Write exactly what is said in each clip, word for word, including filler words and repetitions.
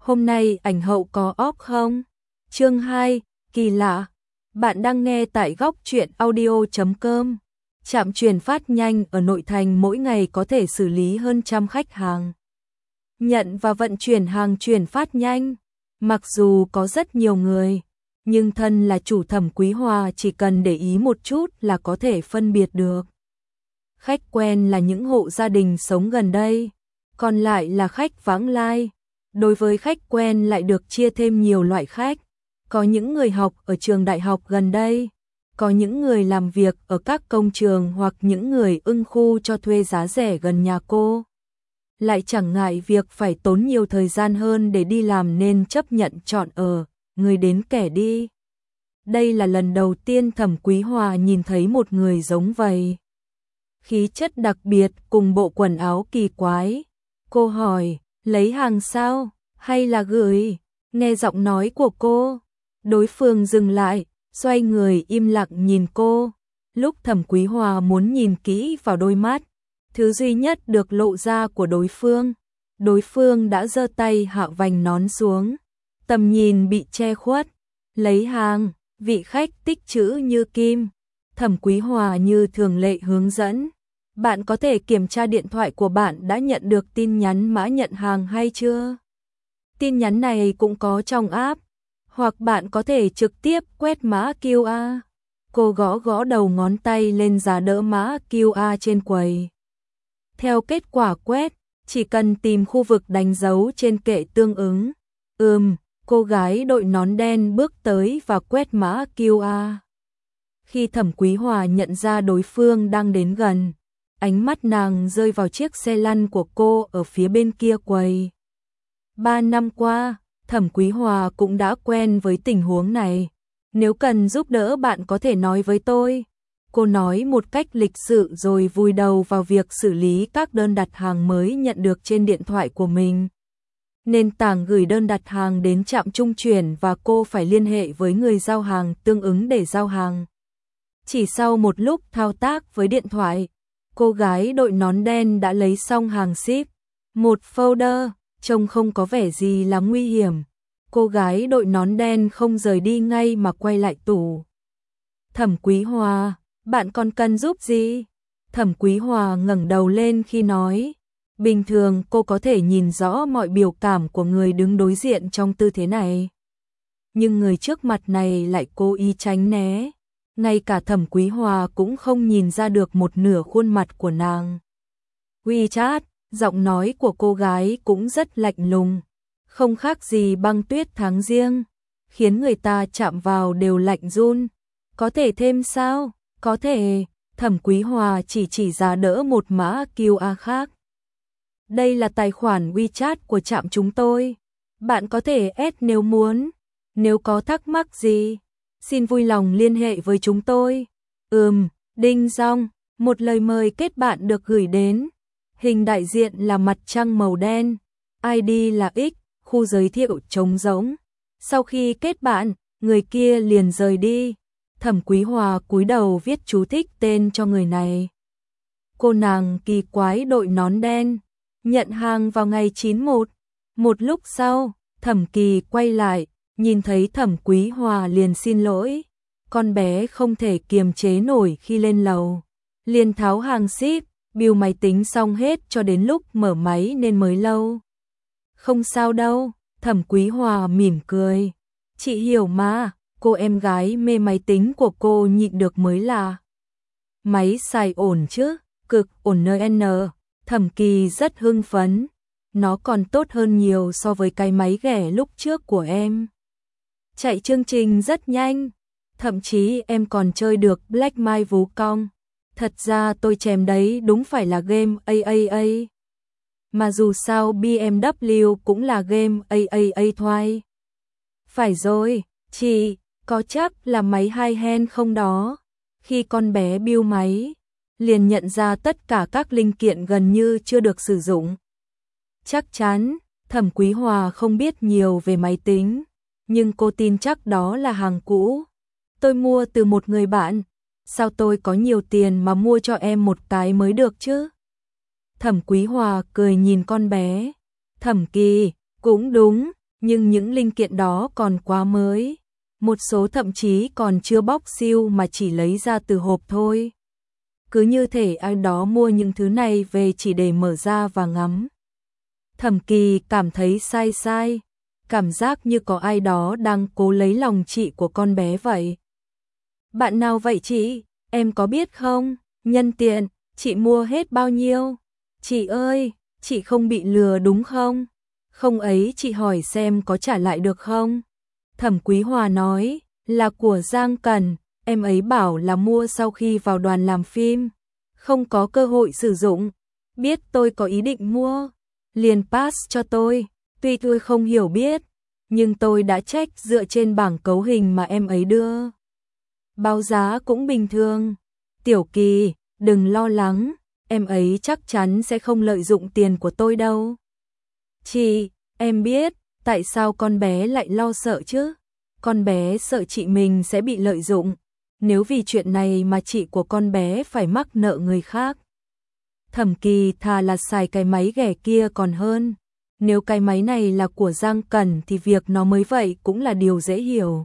hôm nay ảnh hậu có off không? Chương hai, kỳ lạ. Bạn đang nghe tại góc truyện audio chấm com. Trạm chuyển phát nhanh ở nội thành mỗi ngày có thể xử lý hơn trăm khách hàng. Nhận và vận chuyển hàng chuyển phát nhanh. Mặc dù có rất nhiều người, nhưng thân là chủ Thẩm Quý Hòa chỉ cần để ý một chút là có thể phân biệt được. Khách quen là những hộ gia đình sống gần đây, còn lại là khách vãng lai. Đối với khách quen lại được chia thêm nhiều loại khách. Có những người học ở trường đại học gần đây, có những người làm việc ở các công trường hoặc những người ưng khu cho thuê giá rẻ gần nhà cô. Lại chẳng ngại việc phải tốn nhiều thời gian hơn để đi làm nên chấp nhận chọn ở, người đến kẻ đi. Đây là lần đầu tiên Thẩm Quý Hòa nhìn thấy một người giống vậy. Khí chất đặc biệt cùng bộ quần áo kỳ quái. Cô hỏi, lấy hàng sao, hay là gửi? Nghe giọng nói của cô, đối phương dừng lại, xoay người im lặng nhìn cô. Lúc Thẩm Quý Hòa muốn nhìn kỹ vào đôi mắt, thứ duy nhất được lộ ra của đối phương, đối phương đã giơ tay hạ vành nón xuống, tầm nhìn bị che khuất. Lấy hàng, vị khách tích chữ như kim. Thẩm Quý Hòa như thường lệ hướng dẫn. Bạn có thể kiểm tra điện thoại của bạn đã nhận được tin nhắn mã nhận hàng hay chưa? Tin nhắn này cũng có trong app, hoặc bạn có thể trực tiếp quét mã quy rờ. Cô gõ gõ đầu ngón tay lên giá đỡ mã quy rờ trên quầy. Theo kết quả quét, chỉ cần tìm khu vực đánh dấu trên kệ tương ứng. Ừm, cô gái đội nón đen bước tới và quét mã quy rờ. Khi Thẩm Quý Hòa nhận ra đối phương đang đến gần, ánh mắt nàng rơi vào chiếc xe lăn của cô ở phía bên kia quầy. Ba năm qua, Thẩm Quý Hòa cũng đã quen với tình huống này. Nếu cần giúp đỡ bạn có thể nói với tôi. Cô nói một cách lịch sự rồi vùi đầu vào việc xử lý các đơn đặt hàng mới nhận được trên điện thoại của mình. Nền tảng gửi đơn đặt hàng đến trạm trung chuyển và cô phải liên hệ với người giao hàng tương ứng để giao hàng. Chỉ sau một lúc thao tác với điện thoại, cô gái đội nón đen đã lấy xong hàng ship. Một folder, trông không có vẻ gì là nguy hiểm. Cô gái đội nón đen không rời đi ngay mà quay lại tủ. Thẩm Quý Hòa, bạn còn cần giúp gì? Thẩm Quý Hòa ngẩng đầu lên khi nói. Bình thường cô có thể nhìn rõ mọi biểu cảm của người đứng đối diện trong tư thế này. Nhưng người trước mặt này lại cố ý tránh né. Ngay cả Thẩm Quý Hòa cũng không nhìn ra được một nửa khuôn mặt của nàng. WeChat, giọng nói của cô gái cũng rất lạnh lùng, không khác gì băng tuyết tháng giêng, khiến người ta chạm vào đều lạnh run. Có thể thêm sao? Có thể. Thẩm Quý Hòa chỉ chỉ ra đỡ một mã quy rờ khác. Đây là tài khoản WeChat của trạm chúng tôi. Bạn có thể add nếu muốn. Nếu có thắc mắc gì, xin vui lòng liên hệ với chúng tôi. Ừm, đinh dong, một lời mời kết bạn được gửi đến. Hình đại diện là mặt trăng màu đen, i đê là X, khu giới thiệu trống rỗng. Sau khi kết bạn, người kia liền rời đi. Thẩm Quý Hòa cúi đầu viết chú thích tên cho người này. Cô nàng kỳ quái đội nón đen, nhận hàng vào ngày chín một. Một lúc sau, Thẩm Kỳ quay lại, nhìn thấy Thẩm Quý Hòa liền xin lỗi. Con bé không thể kiềm chế nổi khi lên lầu, liền tháo hàng ship, bill máy tính xong hết cho đến lúc mở máy nên mới lâu. Không sao đâu, Thẩm Quý Hòa mỉm cười. Chị hiểu mà, cô em gái mê máy tính của cô nhịn được mới là. Máy xài ổn chứ, cực ổn n. Thẩm Kỳ rất hưng phấn. Nó còn tốt hơn nhiều so với cái máy ghẻ lúc trước của em. Chạy chương trình rất nhanh, thậm chí em còn chơi được Black Mai Vú Cong. Thật ra tôi chèm đấy đúng phải là game a a a. Mà dù sao bê em vê cũng là game a a a thoai. Phải rồi, chị, có chắc là máy hai hand không đó? Khi con bé build máy, liền nhận ra tất cả các linh kiện gần như chưa được sử dụng. Chắc chắn, Thẩm Quý Hòa không biết nhiều về máy tính, nhưng cô tin chắc đó là hàng cũ. Tôi mua từ một người bạn. Sao tôi có nhiều tiền mà mua cho em một cái mới được chứ? Thẩm Quý Hòa cười nhìn con bé. Thẩm Kỳ, cũng đúng, nhưng những linh kiện đó còn quá mới, một số thậm chí còn chưa bóc siêu mà chỉ lấy ra từ hộp thôi. Cứ như thể ai đó mua những thứ này về chỉ để mở ra và ngắm. Thẩm Kỳ cảm thấy sai sai, cảm giác như có ai đó đang cố lấy lòng chị của con bé vậy. Bạn nào vậy chị? Em có biết không? Nhân tiện, chị mua hết bao nhiêu? Chị ơi, chị không bị lừa đúng không? Không ấy chị hỏi xem có trả lại được không? Thẩm Quý Hòa nói, là của Giang Cẩn, em ấy bảo là mua sau khi vào đoàn làm phim, không có cơ hội sử dụng. Biết tôi có ý định mua, liền pass cho tôi, tuy tôi không hiểu biết, nhưng tôi đã check dựa trên bảng cấu hình mà em ấy đưa. Báo giá cũng bình thường. Tiểu Kỳ, đừng lo lắng, em ấy chắc chắn sẽ không lợi dụng tiền của tôi đâu. Chị, em biết, tại sao con bé lại lo sợ chứ? Con bé sợ chị mình sẽ bị lợi dụng, nếu vì chuyện này mà chị của con bé phải mắc nợ người khác. Thẩm Kỳ thà là xài cái máy ghẻ kia còn hơn. Nếu cái máy này là của Giang Cẩn thì việc nó mới vậy cũng là điều dễ hiểu.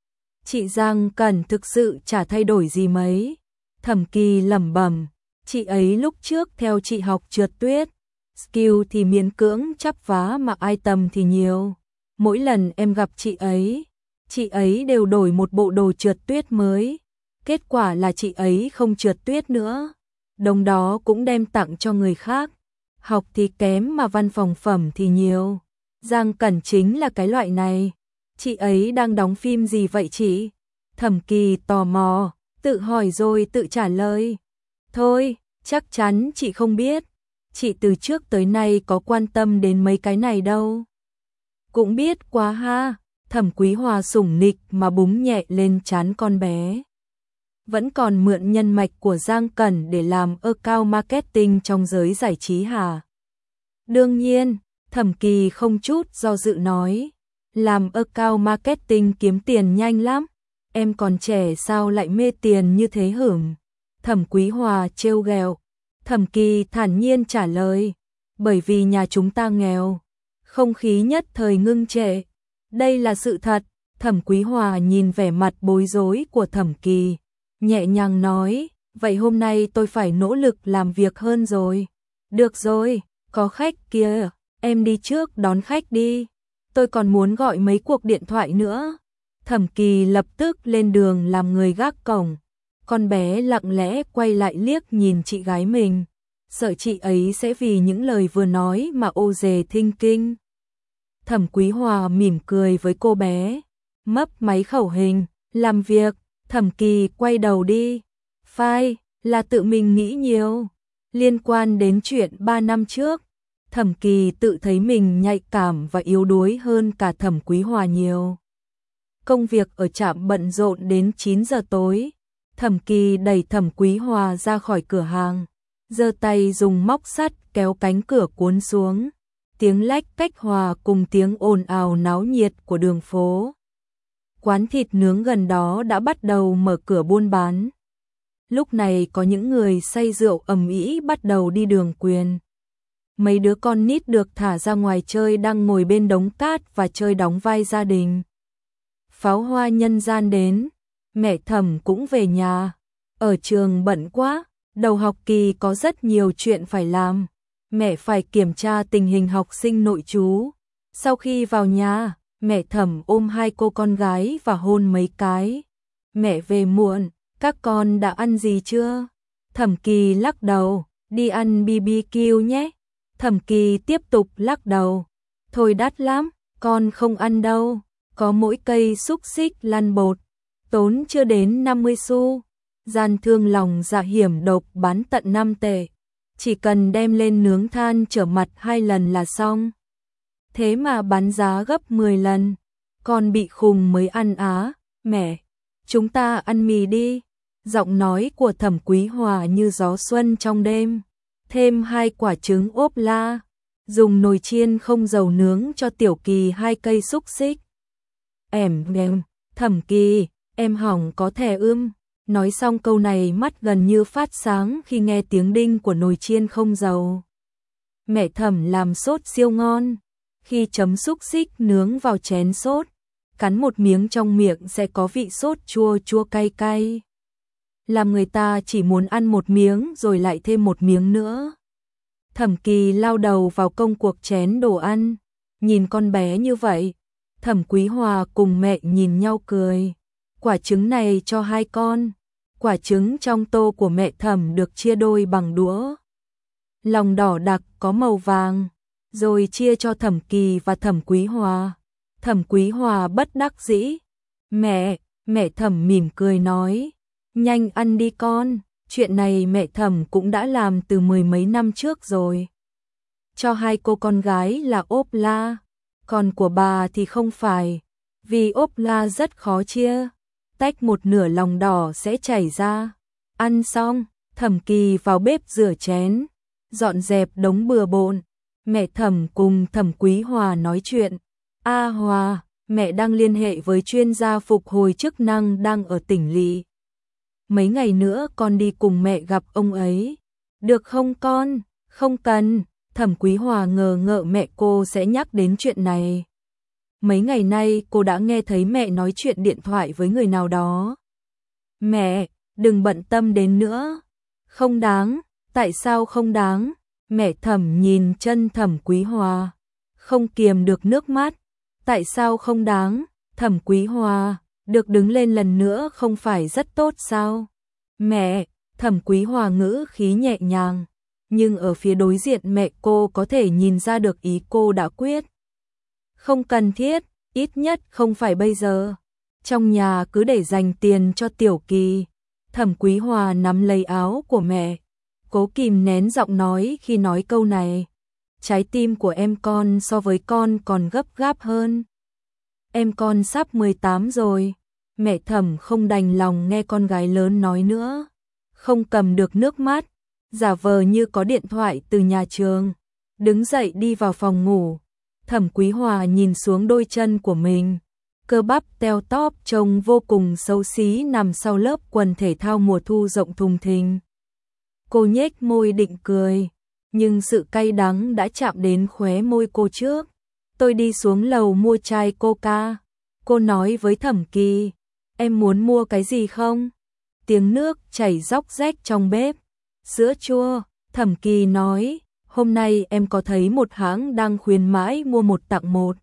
Chị Giang Cẩn thực sự chả thay đổi gì mấy. Thẩm Kỳ lẩm bẩm, chị ấy lúc trước theo chị học trượt tuyết, skill thì miễn cưỡng chắp vá mà item thì nhiều. Mỗi lần em gặp chị ấy, chị ấy đều đổi một bộ đồ trượt tuyết mới. Kết quả là chị ấy không trượt tuyết nữa. Đồng đó cũng đem tặng cho người khác. Học thì kém mà văn phòng phẩm thì nhiều. Giang Cẩn chính là cái loại này. Chị ấy đang đóng phim gì vậy chị? Thẩm Kỳ tò mò, tự hỏi rồi tự trả lời. Thôi, chắc chắn chị không biết. Chị từ trước tới nay có quan tâm đến mấy cái này đâu. Cũng biết quá ha. Thẩm Quý Hòa sủng nịch mà búng nhẹ lên trán con bé. Vẫn còn mượn nhân mạch của Giang Cẩn để làm account marketing trong giới giải trí hả? Đương nhiên, Thẩm Kỳ không chút do dự nói. Làm account marketing kiếm tiền nhanh lắm. Em còn trẻ sao lại mê tiền như thế hửng? Thẩm Quý Hòa trêu ghẹo. Thẩm Kỳ thản nhiên trả lời. Bởi vì nhà chúng ta nghèo. Không khí nhất thời ngưng trệ. Đây là sự thật. Thẩm Quý Hòa nhìn vẻ mặt bối rối của Thẩm Kỳ, nhẹ nhàng nói, vậy hôm nay tôi phải nỗ lực làm việc hơn rồi. Được rồi, có khách kia, em đi trước đón khách đi. Tôi còn muốn gọi mấy cuộc điện thoại nữa. Thẩm Kỳ lập tức lên đường làm người gác cổng. Con bé lặng lẽ quay lại liếc nhìn chị gái mình, sợ chị ấy sẽ vì những lời vừa nói mà ô dề thinh kinh. Thẩm Quý Hòa mỉm cười với cô bé, mấp máy khẩu hình, làm việc. Thẩm Kỳ quay đầu đi. Phai, là tự mình nghĩ nhiều. Liên quan đến chuyện ba năm trước, Thẩm Kỳ tự thấy mình nhạy cảm và yếu đuối hơn cả Thẩm Quý Hòa nhiều. Công việc ở trạm bận rộn đến chín giờ tối. Thẩm Kỳ đẩy Thẩm Quý Hòa ra khỏi cửa hàng, giơ tay dùng móc sắt kéo cánh cửa cuốn xuống. Tiếng lách cách hòa cùng tiếng ồn ào náo nhiệt của đường phố. Quán thịt nướng gần đó đã bắt đầu mở cửa buôn bán. Lúc này có những người say rượu ầm ĩ bắt đầu đi đường quyền. Mấy đứa con nít được thả ra ngoài chơi đang ngồi bên đống cát và chơi đóng vai gia đình. Pháo hoa nhân gian đến, mẹ Thẩm cũng về nhà. Ở trường bận quá, đầu học kỳ có rất nhiều chuyện phải làm. Mẹ phải kiểm tra tình hình học sinh nội trú. Sau khi vào nhà, mẹ Thẩm ôm hai cô con gái và hôn mấy cái. Mẹ về muộn, các con đã ăn gì chưa? Thẩm Kỳ lắc đầu, đi ăn bê bê kiu nhé. Thẩm Kỳ tiếp tục lắc đầu, thôi đắt lắm, con không ăn đâu. Có mỗi cây xúc xích lăn bột, tốn chưa đến năm mươi xu. Gian thương lòng dạ hiểm độc bán tận năm tệ. Chỉ cần đem lên nướng than trở mặt hai lần là xong. Thế mà bán giá gấp mười lần. Con bị khùng mới ăn á. Mẹ, chúng ta ăn mì đi. Giọng nói của Thẩm Quý Hòa như gió xuân trong đêm. Thêm hai quả trứng ốp la. Dùng nồi chiên không dầu nướng cho Tiểu Kỳ hai cây xúc xích. Em em, Thẩm Kỳ, em hỏng có thẻ ươm. Nói xong câu này mắt gần như phát sáng khi nghe tiếng đinh của nồi chiên không dầu. Mẹ Thẩm làm sốt siêu ngon. khi chấm xúc xích nướng vào chén sốt, cắn một miếng trong miệng sẽ có vị sốt chua chua cay cay. Làm người ta chỉ muốn ăn một miếng rồi lại thêm một miếng nữa. Thẩm Kỳ lao đầu vào công cuộc chén đồ ăn, nhìn con bé như vậy, Thẩm Quý Hòa cùng mẹ nhìn nhau cười. Quả trứng này cho hai con, quả trứng trong tô của mẹ Thẩm được chia đôi bằng đũa. Lòng đỏ đặc có màu vàng, rồi chia cho Thẩm Kỳ và Thẩm Quý Hòa. Thẩm Quý Hòa bất đắc dĩ. Mẹ, mẹ Thẩm mỉm cười nói, nhanh ăn đi con, chuyện này mẹ Thẩm cũng đã làm từ mười mấy năm trước rồi. Cho hai cô con gái là ốp la, còn của bà thì không phải, vì ốp la rất khó chia, tách một nửa lòng đỏ sẽ chảy ra. Ăn xong, Thẩm Kỳ vào bếp rửa chén, dọn dẹp đống bừa bộn. Mẹ Thẩm cùng Thẩm Quý Hòa nói chuyện. A Hòa, mẹ đang liên hệ với chuyên gia phục hồi chức năng đang ở tỉnh lỵ. Mấy ngày nữa con đi cùng mẹ gặp ông ấy. Được không con? Không cần. Thẩm Quý Hòa ngờ ngợ mẹ cô sẽ nhắc đến chuyện này. Mấy ngày nay cô đã nghe thấy mẹ nói chuyện điện thoại với người nào đó. Mẹ, đừng bận tâm đến nữa. Không đáng. Tại sao không đáng? Mẹ Thẩm nhìn chân Thẩm Quý Hòa, không kiềm được nước mắt. Tại sao không đáng? Thẩm Quý Hòa, được đứng lên lần nữa không phải rất tốt sao? Mẹ, Thẩm Quý Hòa ngữ khí nhẹ nhàng, nhưng ở phía đối diện mẹ cô có thể nhìn ra được ý cô đã quyết. Không cần thiết, ít nhất không phải bây giờ. Trong nhà cứ để dành tiền cho Tiểu Kỳ. Thẩm Quý Hòa nắm lấy áo của mẹ, cố kìm nén giọng nói khi nói câu này. Trái tim của em con so với con còn gấp gáp hơn. Em con sắp mười tám rồi. Mẹ Thẩm không đành lòng nghe con gái lớn nói nữa, không cầm được nước mắt, giả vờ như có điện thoại từ nhà trường, đứng dậy đi vào phòng ngủ. Thẩm Quý Hòa nhìn xuống đôi chân của mình, cơ bắp teo tóp trông vô cùng xấu xí nằm sau lớp quần thể thao mùa thu rộng thùng thình. Cô nhếch môi định cười, nhưng sự cay đắng đã chạm đến khóe môi cô trước. Tôi đi xuống lầu mua chai Coca. Cô nói với Thẩm Kỳ, em muốn mua cái gì không? Tiếng nước chảy róc rách trong bếp. Sữa chua, Thẩm Kỳ nói, hôm nay em có thấy một hãng đang khuyến mãi mua một tặng một.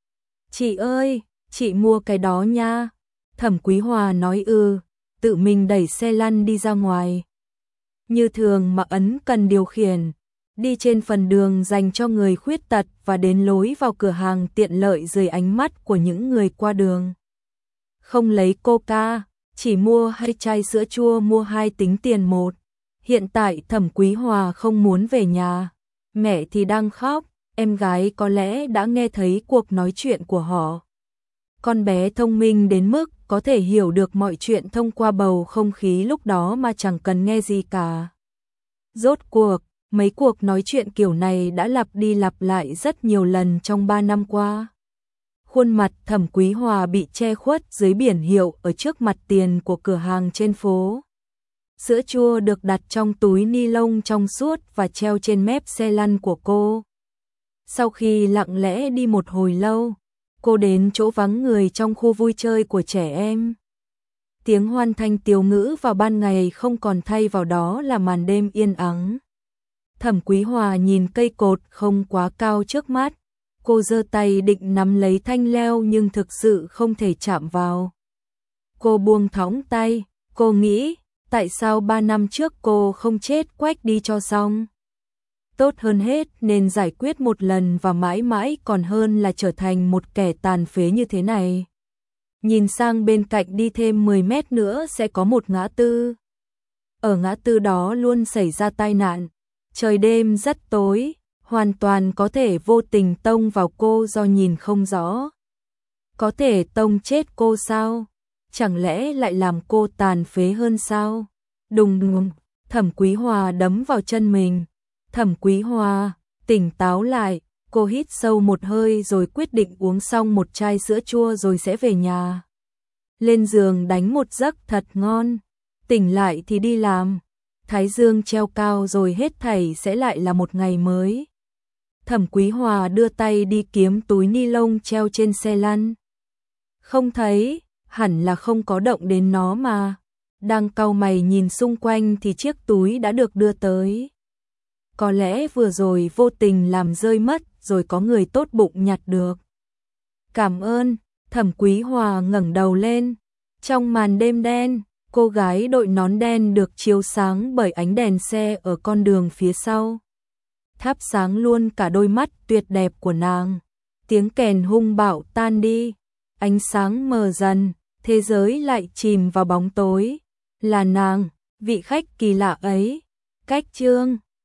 Chị ơi, chị mua cái đó nha. Thẩm Quý Hòa nói ừ, tự mình đẩy xe lăn đi ra ngoài. Như thường mà ấn cần điều khiển, đi trên phần đường dành cho người khuyết tật và đến lối vào cửa hàng tiện lợi dưới ánh mắt của những người qua đường. Không lấy Coca, chỉ mua hai chai sữa chua, mua hai tính tiền một. Hiện tại Thẩm Quý Hòa không muốn về nhà, mẹ thì đang khóc, em gái có lẽ đã nghe thấy cuộc nói chuyện của họ. Con bé thông minh đến mức có thể hiểu được mọi chuyện thông qua bầu không khí lúc đó mà chẳng cần nghe gì cả. Rốt cuộc, mấy cuộc nói chuyện kiểu này đã lặp đi lặp lại rất nhiều lần trong ba năm qua. Khuôn mặt Thẩm Quý Hòa bị che khuất dưới biển hiệu ở trước mặt tiền của cửa hàng trên phố. Sữa chua được đặt trong túi ni lông trong suốt và treo trên mép xe lăn của cô. Sau khi lặng lẽ đi một hồi lâu, cô đến chỗ vắng người trong khu vui chơi của trẻ em. Tiếng hoan thanh tiếu ngữ vào ban ngày không còn, thay vào đó là màn đêm yên ắng. Thẩm Quý Hòa nhìn cây cột không quá cao trước mắt, cô giơ tay định nắm lấy thanh leo nhưng thực sự không thể chạm vào. Cô buông thõng tay, cô nghĩ, tại sao ba năm trước cô không chết quách đi cho xong? Tốt hơn hết nên giải quyết một lần và mãi mãi còn hơn là trở thành một kẻ tàn phế như thế này. Nhìn sang bên cạnh, đi thêm mười mét nữa sẽ có một ngã tư. Ở ngã tư đó luôn xảy ra tai nạn. Trời đêm rất tối, hoàn toàn có thể vô tình tông vào cô do nhìn không rõ. Có thể tông chết cô sao? Chẳng lẽ lại làm cô tàn phế hơn sao? Đùng đùng, Thẩm Quý Hòa đấm vào chân mình. Thẩm Quý Hòa, tỉnh táo lại, cô hít sâu một hơi rồi quyết định uống xong một chai sữa chua rồi sẽ về nhà. Lên giường đánh một giấc thật ngon, tỉnh lại thì đi làm. Thái dương treo cao rồi hết thảy sẽ lại là một ngày mới. Thẩm Quý Hòa đưa tay đi kiếm túi ni lông treo trên xe lăn. Không thấy, hẳn là không có động đến nó mà. Đang cau mày nhìn xung quanh thì chiếc túi đã được đưa tới. Có lẽ vừa rồi vô tình làm rơi mất rồi có người tốt bụng nhặt được. Cảm ơn, Thẩm Quý Hòa ngẩng đầu lên. Trong màn đêm đen, cô gái đội nón đen được chiếu sáng bởi ánh đèn xe ở con đường phía sau. Thắp sáng luôn cả đôi mắt tuyệt đẹp của nàng. Tiếng kèn hung bạo tan đi, ánh sáng mờ dần, thế giới lại chìm vào bóng tối. Là nàng, vị khách kỳ lạ ấy. Cách chương